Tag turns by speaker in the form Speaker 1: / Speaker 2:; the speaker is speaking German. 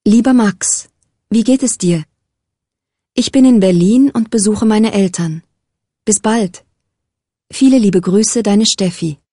Speaker 1: Lieber Max, wie geht es dir? Ich bin in Berlin und besuche meine Eltern. Bis bald. Viele liebe Grüße, deine Steffi.